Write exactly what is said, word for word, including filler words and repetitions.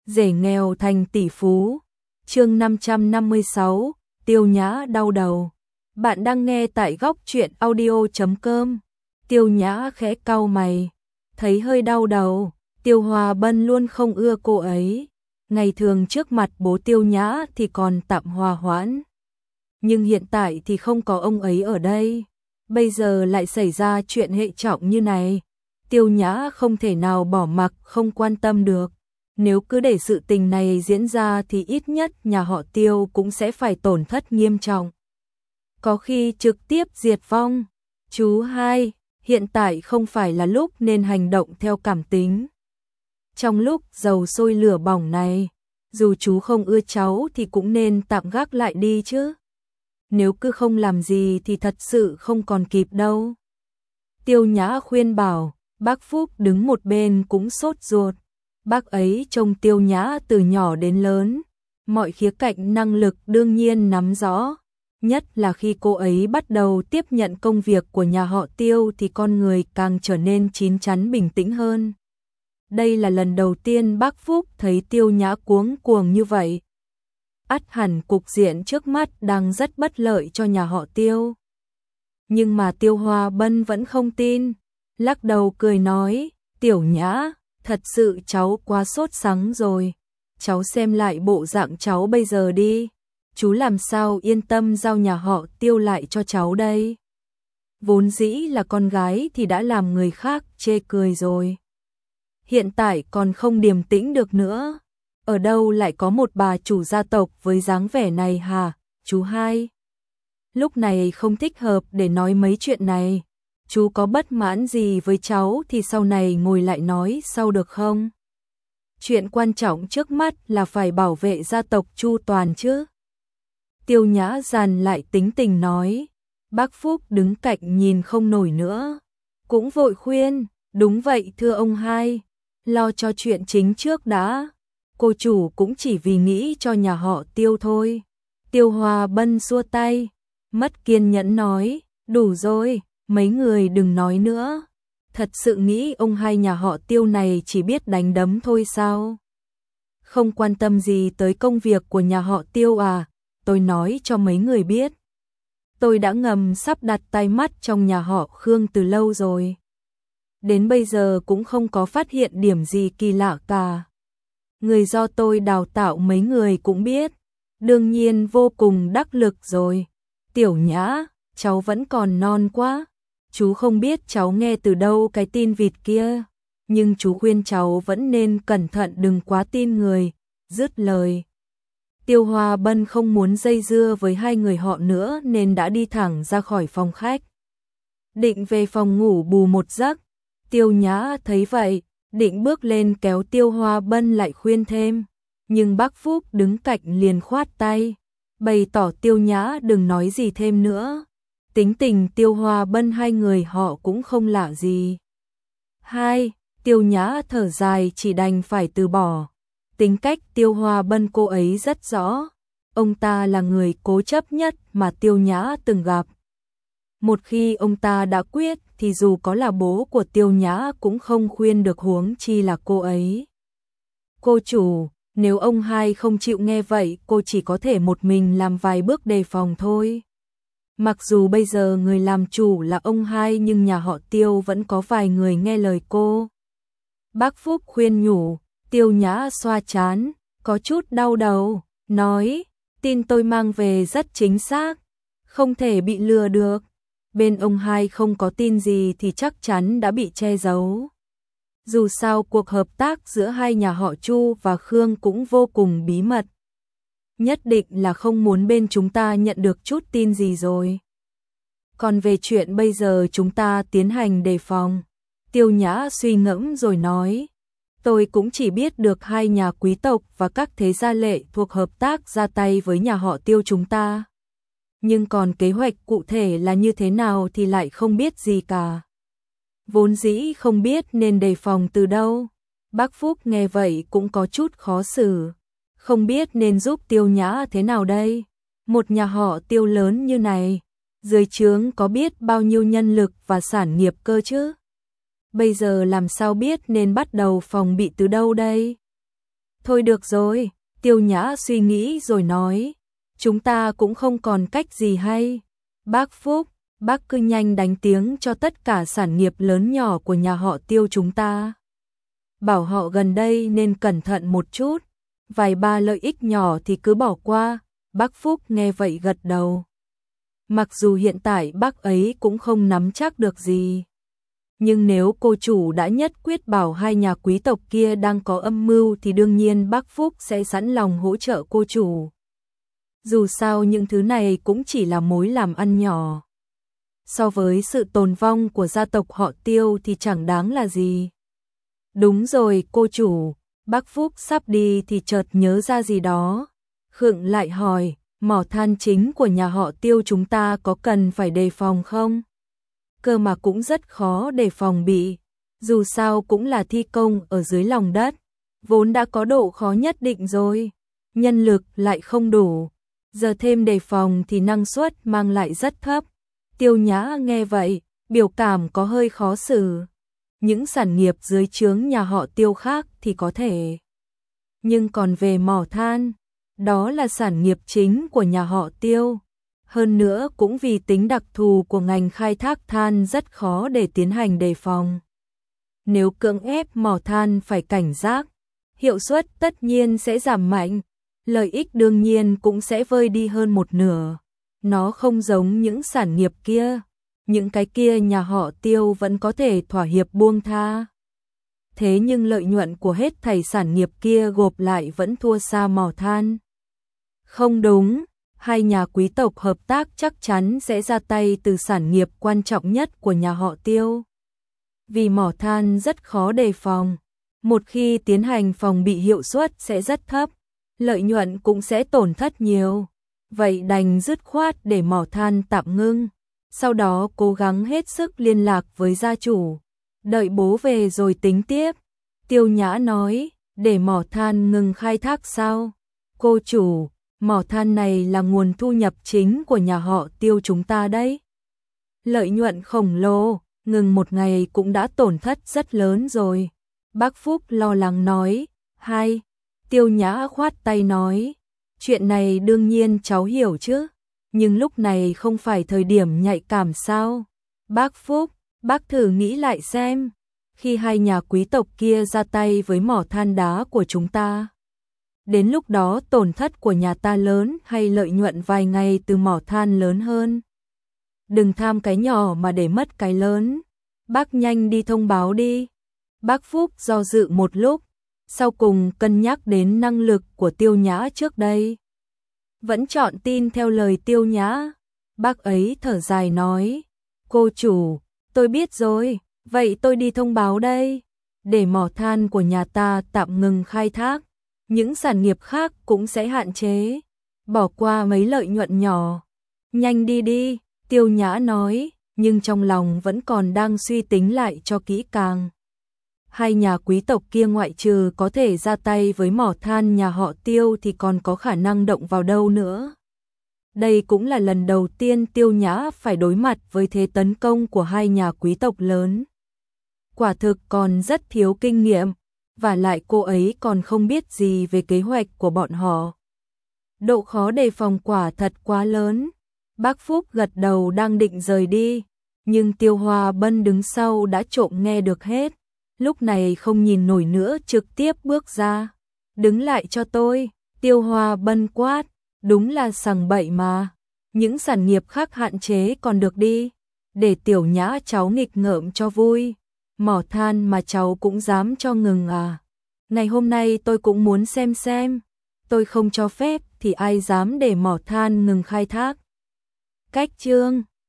rể nghèo thành tỷ phú. Chương năm trăm năm mươi sáu, Tiêu Nhã đau đầu. Bạn đang nghe tại góc truyện audio chấm com. Tiêu Nhã khẽ cau mày, thấy hơi đau đầu. Tiêu Hòa Bân luôn không ưa cô ấy. Ngày thường trước mặt bố Tiêu Nhã thì còn tạm hòa hoãn, nhưng hiện tại thì không có ông ấy ở đây. Bây giờ lại xảy ra chuyện hệ trọng như này, Tiêu Nhã không thể nào bỏ mặc không quan tâm được. Nếu cứ để sự tình này diễn ra thì ít nhất nhà họ Tiêu cũng sẽ phải tổn thất nghiêm trọng, có khi trực tiếp diệt vong. Chú hai, hiện tại không phải là lúc nên hành động theo cảm tính. Trong lúc dầu sôi lửa bỏng này, dù chú không ưa cháu thì cũng nên tạm gác lại đi chứ. Nếu cứ không làm gì thì thật sự không còn kịp đâu. Tiêu Nhã khuyên bảo. Bác Phúc đứng một bên cũng sốt ruột. Bác ấy trông Tiêu Nhã từ nhỏ đến lớn, mọi khía cạnh năng lực đương nhiên nắm rõ. Nhất là khi cô ấy bắt đầu tiếp nhận công việc của nhà họ Tiêu thì con người càng trở nên chín chắn bình tĩnh hơn. Đây là lần đầu tiên bác Phúc thấy Tiêu Nhã cuống cuồng như vậy. Ắt hẳn cục diện trước mắt đang rất bất lợi cho nhà họ Tiêu. Nhưng mà Tiêu Hòa Bân vẫn không tin, lắc đầu cười nói, Tiểu Nhã, thật sự cháu quá sốt sắng rồi. Cháu xem lại bộ dạng cháu bây giờ đi. Chú làm sao yên tâm giao nhà họ Tiêu lại cho cháu đây. Vốn dĩ là con gái thì đã làm người khác chê cười rồi, hiện tại còn không điềm tĩnh được nữa. Ở đâu lại có một bà chủ gia tộc với dáng vẻ này hả, chú hai? Lúc này không thích hợp để nói mấy chuyện này. Chú có bất mãn gì với cháu thì sau này ngồi lại nói sau được không? Chuyện quan trọng trước mắt là phải bảo vệ gia tộc chu toàn chứ. Tiêu Nhã dàn lại tính tình nói. Bác Phúc đứng cạnh nhìn không nổi nữa, cũng vội khuyên, đúng vậy thưa ông hai, lo cho chuyện chính trước đã. Cô chủ cũng chỉ vì nghĩ cho nhà họ Tiêu thôi. Tiêu Hòa Bân xua tay, mất kiên nhẫn nói, đủ rồi, mấy người đừng nói nữa. Thật sự nghĩ ông hai nhà họ Tiêu này chỉ biết đánh đấm thôi sao? Không quan tâm gì tới công việc của nhà họ Tiêu à? Tôi nói cho mấy người biết, tôi đã ngầm sắp đặt tay mắt trong nhà họ Khương từ lâu rồi. Đến bây giờ cũng không có phát hiện điểm gì kỳ lạ cả. Người do tôi đào tạo mấy người cũng biết, đương nhiên vô cùng đắc lực rồi. Tiểu Nhã, cháu vẫn còn non quá. Chú không biết cháu nghe từ đâu cái tin vịt kia, nhưng chú khuyên cháu vẫn nên cẩn thận đừng quá tin người. Dứt lời, Tiêu Hòa Bân không muốn dây dưa với hai người họ nữa nên đã đi thẳng ra khỏi phòng khách, định về phòng ngủ bù một giấc. Tiêu Nhã thấy vậy, định bước lên kéo Tiêu Hòa Bân lại khuyên thêm, nhưng bác Phúc đứng cạnh liền khoát tay, bày tỏ Tiêu Nhã đừng nói gì thêm nữa. Tính tình Tiêu Hòa Bân hai người họ cũng không lạ gì. Hai, Tiêu Nhã thở dài chỉ đành phải từ bỏ. Tính cách Tiêu Hòa Bân cô ấy rất rõ. Ông ta là người cố chấp nhất mà Tiêu Nhã từng gặp. Một khi ông ta đã quyết thì dù có là bố của Tiêu Nhã cũng không khuyên được, huống chi là cô ấy. Cô chủ, nếu ông hai không chịu nghe vậy cô chỉ có thể một mình làm vài bước đề phòng thôi. Mặc dù bây giờ người làm chủ là ông hai nhưng nhà họ Tiêu vẫn có vài người nghe lời cô. Bác Phúc khuyên nhủ. Tiêu Nhã xoa trán, có chút đau đầu, nói, tin tôi mang về rất chính xác, không thể bị lừa được. Bên ông hai không có tin gì thì chắc chắn đã bị che giấu. Dù sao cuộc hợp tác giữa hai nhà họ Chu và Khương cũng vô cùng bí mật. Nhất định là không muốn bên chúng ta nhận được chút tin gì rồi. Còn về chuyện bây giờ chúng ta tiến hành đề phòng. Tiêu Nhã suy ngẫm rồi nói, tôi cũng chỉ biết được hai nhà quý tộc và các thế gia lệ thuộc hợp tác ra tay với nhà họ Tiêu chúng ta. Nhưng còn kế hoạch cụ thể là như thế nào thì lại không biết gì cả. Vốn dĩ không biết nên đề phòng từ đâu. Bác Phúc nghe vậy cũng có chút khó xử. Không biết nên giúp Tiêu Nhã thế nào đây. Một nhà họ Tiêu lớn như này, dưới trướng có biết bao nhiêu nhân lực và sản nghiệp cơ chứ. Bây giờ làm sao biết nên bắt đầu phòng bị từ đâu đây? Thôi được rồi, Tiêu Nhã suy nghĩ rồi nói, chúng ta cũng không còn cách gì hay. Bác Phúc, bác cứ nhanh đánh tiếng cho tất cả sản nghiệp lớn nhỏ của nhà họ Tiêu chúng ta. Bảo họ gần đây nên cẩn thận một chút, vài ba lợi ích nhỏ thì cứ bỏ qua. Bác Phúc nghe vậy gật đầu. Mặc dù hiện tại bác ấy cũng không nắm chắc được gì, nhưng nếu cô chủ đã nhất quyết bảo hai nhà quý tộc kia đang có âm mưu thì đương nhiên bác Phúc sẽ sẵn lòng hỗ trợ cô chủ. Dù sao những thứ này cũng chỉ là mối làm ăn nhỏ. So với sự tồn vong của gia tộc họ Tiêu thì chẳng đáng là gì. Đúng rồi cô chủ, bác Phúc sắp đi thì chợt nhớ ra gì đó. Khựng lại hỏi, mỏ than chính của nhà họ Tiêu chúng ta có cần phải đề phòng không? Cơ mà cũng rất khó để phòng bị, dù sao cũng là thi công ở dưới lòng đất, vốn đã có độ khó nhất định rồi, nhân lực lại không đủ, giờ thêm đề phòng thì năng suất mang lại rất thấp. Tiêu Nhã nghe vậy, biểu cảm có hơi khó xử. Những sản nghiệp dưới trướng nhà họ Tiêu khác thì có thể, nhưng còn về mỏ than, đó là sản nghiệp chính của nhà họ Tiêu. Hơn nữa cũng vì tính đặc thù của ngành khai thác than rất khó để tiến hành đề phòng. Nếu cưỡng ép mỏ than phải cảnh giác, hiệu suất tất nhiên sẽ giảm mạnh, lợi ích đương nhiên cũng sẽ vơi đi hơn một nửa. Nó không giống những sản nghiệp kia, những cái kia nhà họ Tiêu vẫn có thể thỏa hiệp buông tha. Thế nhưng lợi nhuận của hết thảy sản nghiệp kia gộp lại vẫn thua xa mỏ than. Không đúng, hai nhà quý tộc hợp tác chắc chắn sẽ ra tay từ sản nghiệp quan trọng nhất của nhà họ Tiêu. Vì mỏ than rất khó đề phòng, một khi tiến hành phòng bị hiệu suất sẽ rất thấp, lợi nhuận cũng sẽ tổn thất nhiều. Vậy đành dứt khoát để mỏ than tạm ngưng, sau đó cố gắng hết sức liên lạc với gia chủ, đợi bố về rồi tính tiếp. Tiêu Nhã nói, để mỏ than ngừng khai thác sao? Cô chủ, mỏ than này là nguồn thu nhập chính của nhà họ Tiêu chúng ta đấy. Lợi nhuận khổng lồ, ngừng một ngày cũng đã tổn thất rất lớn rồi. Bác Phúc lo lắng nói, hai. Tiêu Nhã khoát tay nói, chuyện này đương nhiên cháu hiểu chứ, nhưng lúc này không phải thời điểm nhạy cảm sao? Bác Phúc, bác thử nghĩ lại xem, khi hai nhà quý tộc kia ra tay với mỏ than đá của chúng ta, đến lúc đó tổn thất của nhà ta lớn hay lợi nhuận vài ngày từ mỏ than lớn hơn? Đừng tham cái nhỏ mà để mất cái lớn. Bác nhanh đi thông báo đi. Bác Phúc do dự một lúc, sau cùng cân nhắc đến năng lực của Tiêu Nhã trước đây, vẫn chọn tin theo lời Tiêu Nhã. Bác ấy thở dài nói, cô chủ, tôi biết rồi, vậy tôi đi thông báo đây, để mỏ than của nhà ta tạm ngừng khai thác, những sản nghiệp khác cũng sẽ hạn chế, bỏ qua mấy lợi nhuận nhỏ. Nhanh đi đi, Tiêu Nhã nói, nhưng trong lòng vẫn còn đang suy tính lại cho kỹ càng. Hai nhà quý tộc kia ngoại trừ có thể ra tay với mỏ than nhà họ Tiêu thì còn có khả năng động vào đâu nữa. Đây cũng là lần đầu tiên Tiêu Nhã phải đối mặt với thế tấn công của hai nhà quý tộc lớn. Quả thực còn rất thiếu kinh nghiệm, và lại cô ấy còn không biết gì về kế hoạch của bọn họ. Độ khó đề phòng quả thật quá lớn. Bác Phúc gật đầu đang định rời đi, nhưng Tiêu Hoa Bân đứng sau đã trộm nghe được hết. Lúc này không nhìn nổi nữa trực tiếp bước ra. Đứng lại cho tôi, Tiêu Hoa Bân quát, đúng là sằng bậy mà. Những sản nghiệp khác hạn chế còn được đi, để Tiểu Nhã cháu nghịch ngợm cho vui. Mỏ than mà cháu cũng dám cho ngừng à? Ngày hôm nay tôi cũng muốn xem xem, tôi không cho phép thì ai dám để mỏ than ngừng khai thác. Cách chương